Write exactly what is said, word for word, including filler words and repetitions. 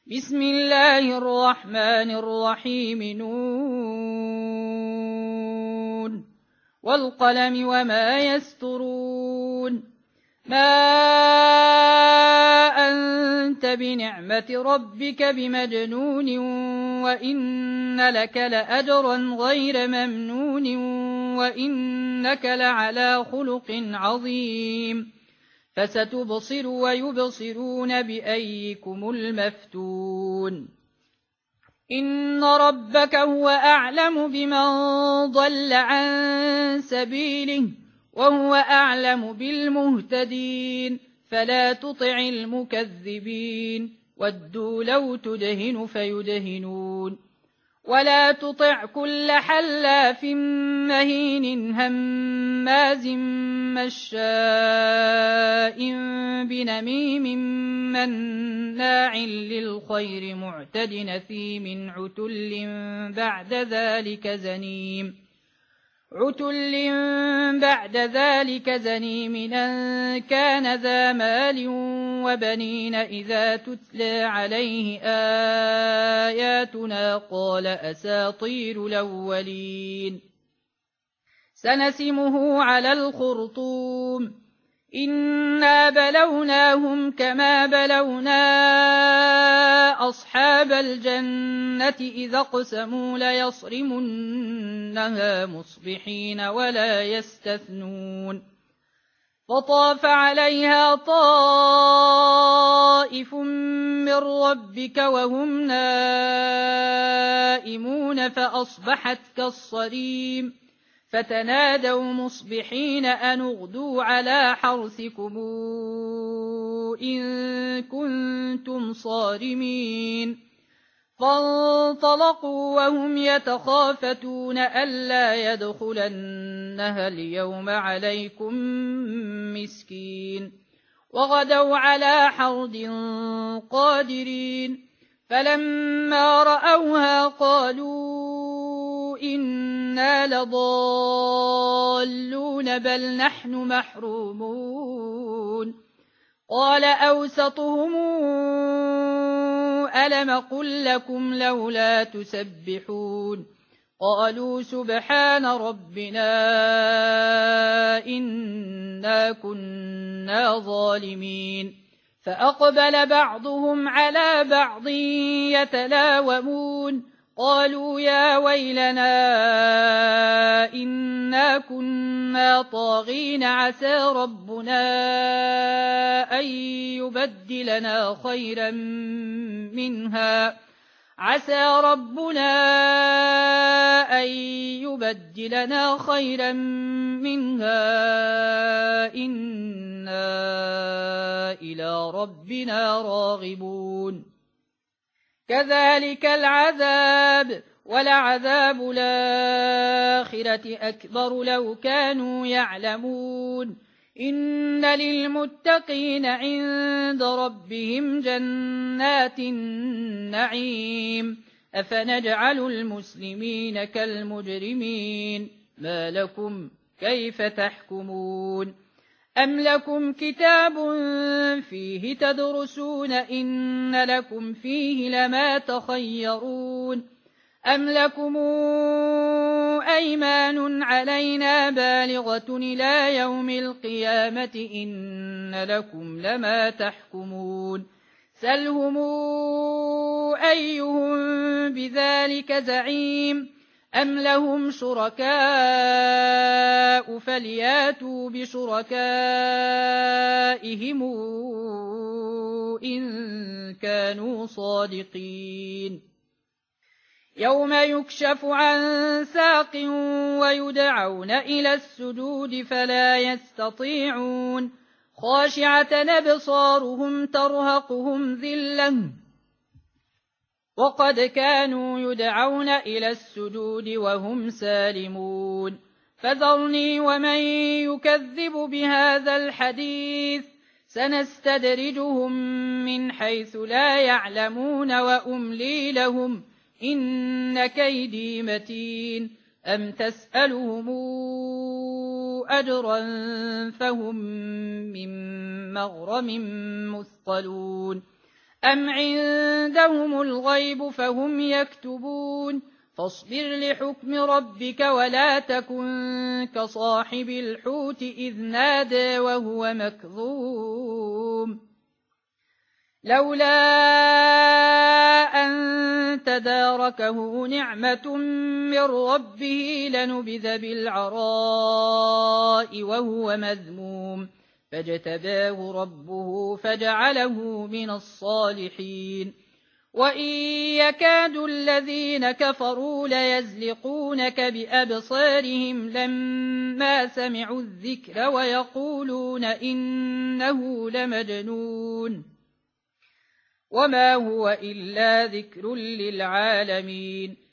بسم الله الرحمن الرحيم نون والقلم وما يسطرون ما أنت بنعمة ربك بمجنون وإن لك لأجرا غير ممنون وإنك لعلى خلق عظيم فستبصر ويبصرون بأيكم المفتون إن ربك هو أعلم بمن ضل عن سبيله وهو أعلم بالمهتدين فلا تطع المكذبين ودوا لو تدهن فيدهنون ولا تطع كل حلاف مهين هماز مشاء بنميم مناع للخير معتد نثيم عتل بعد ذلك زنيم عتل بعد ذلك زنيم أن كان ذا مال وبنين إذا تتلى عليه آياتنا قال أساطير الأولين سنسمه على الخرطوم إنا بلوناهم كما بلونا أصحاب الجنة إذا اقسموا ليصرمنها مصبحين ولا يستثنون فطاف عليها طائف من ربك وهم نائمون فأصبحت كالصريم فتنادوا مصبحين أن اغدوا على حرثكم إن كنتم صارمين فانطلقوا وهم يتخافتون ألا يدخلنها اليوم عليكم مسكين وغدوا على حرد قادرين فلما رأوها قالوا إنا لضالون بل نحن محرومون قال أوسطهم ألم قل لكم لولا تسبحون قالوا سبحان ربنا إنا كنا ظالمين فأقبل بعضهم على بعض يتلاومون قالوا يا ويلنا إنا كنا طاغين عسى ربنا أن يبدلنا خيرا منها عسى ربنا أن يبدلنا خيرا منها إنا إلى ربنا راغبون كذلك العذاب ولعذاب الآخرة أكبر لو كانوا يعلمون إن للمتقين عند ربهم جنات النعيم أفنجعل المسلمين كالمجرمين ما لكم كيف تحكمون أم لكم كتاب فيه تدرسون إن لكم فيه لما تخيرون أم لكم أيمان علينا بالغة إلى يوم القيامة إن لكم لما تحكمون سلهم أيهم بذلك زعيم أم لهم شركاء فلياتوا بشركائهم إن كانوا صادقين يوم يكشف عن ساق ويدعون إلى السجود فلا يستطيعون خاشعة أبصارهم ترهقهم ذلة وقد كانوا يدعون إلى السجود وهم سالمون فذرني ومن يكذب بهذا الحديث سنستدرجهم من حيث لا يعلمون وأملي لهم إن كيدي متين أم تسألهم أجرا فهم من مغرم مثقلون أم عندهم الغيب فهم يكتبون فاصبر لحكم ربك ولا تكن كصاحب الحوت إذ نادى وهو مكظوم لولا أن تداركه نعمة من ربه لنبذ بالعراء وهو مذموم فاجتباه ربه فجعله من الصالحين وإن يكاد الذين كفروا ليزلقونك بأبصارهم لما سمعوا الذكر ويقولون إنه لمجنون وما هو إلا ذكر للعالمين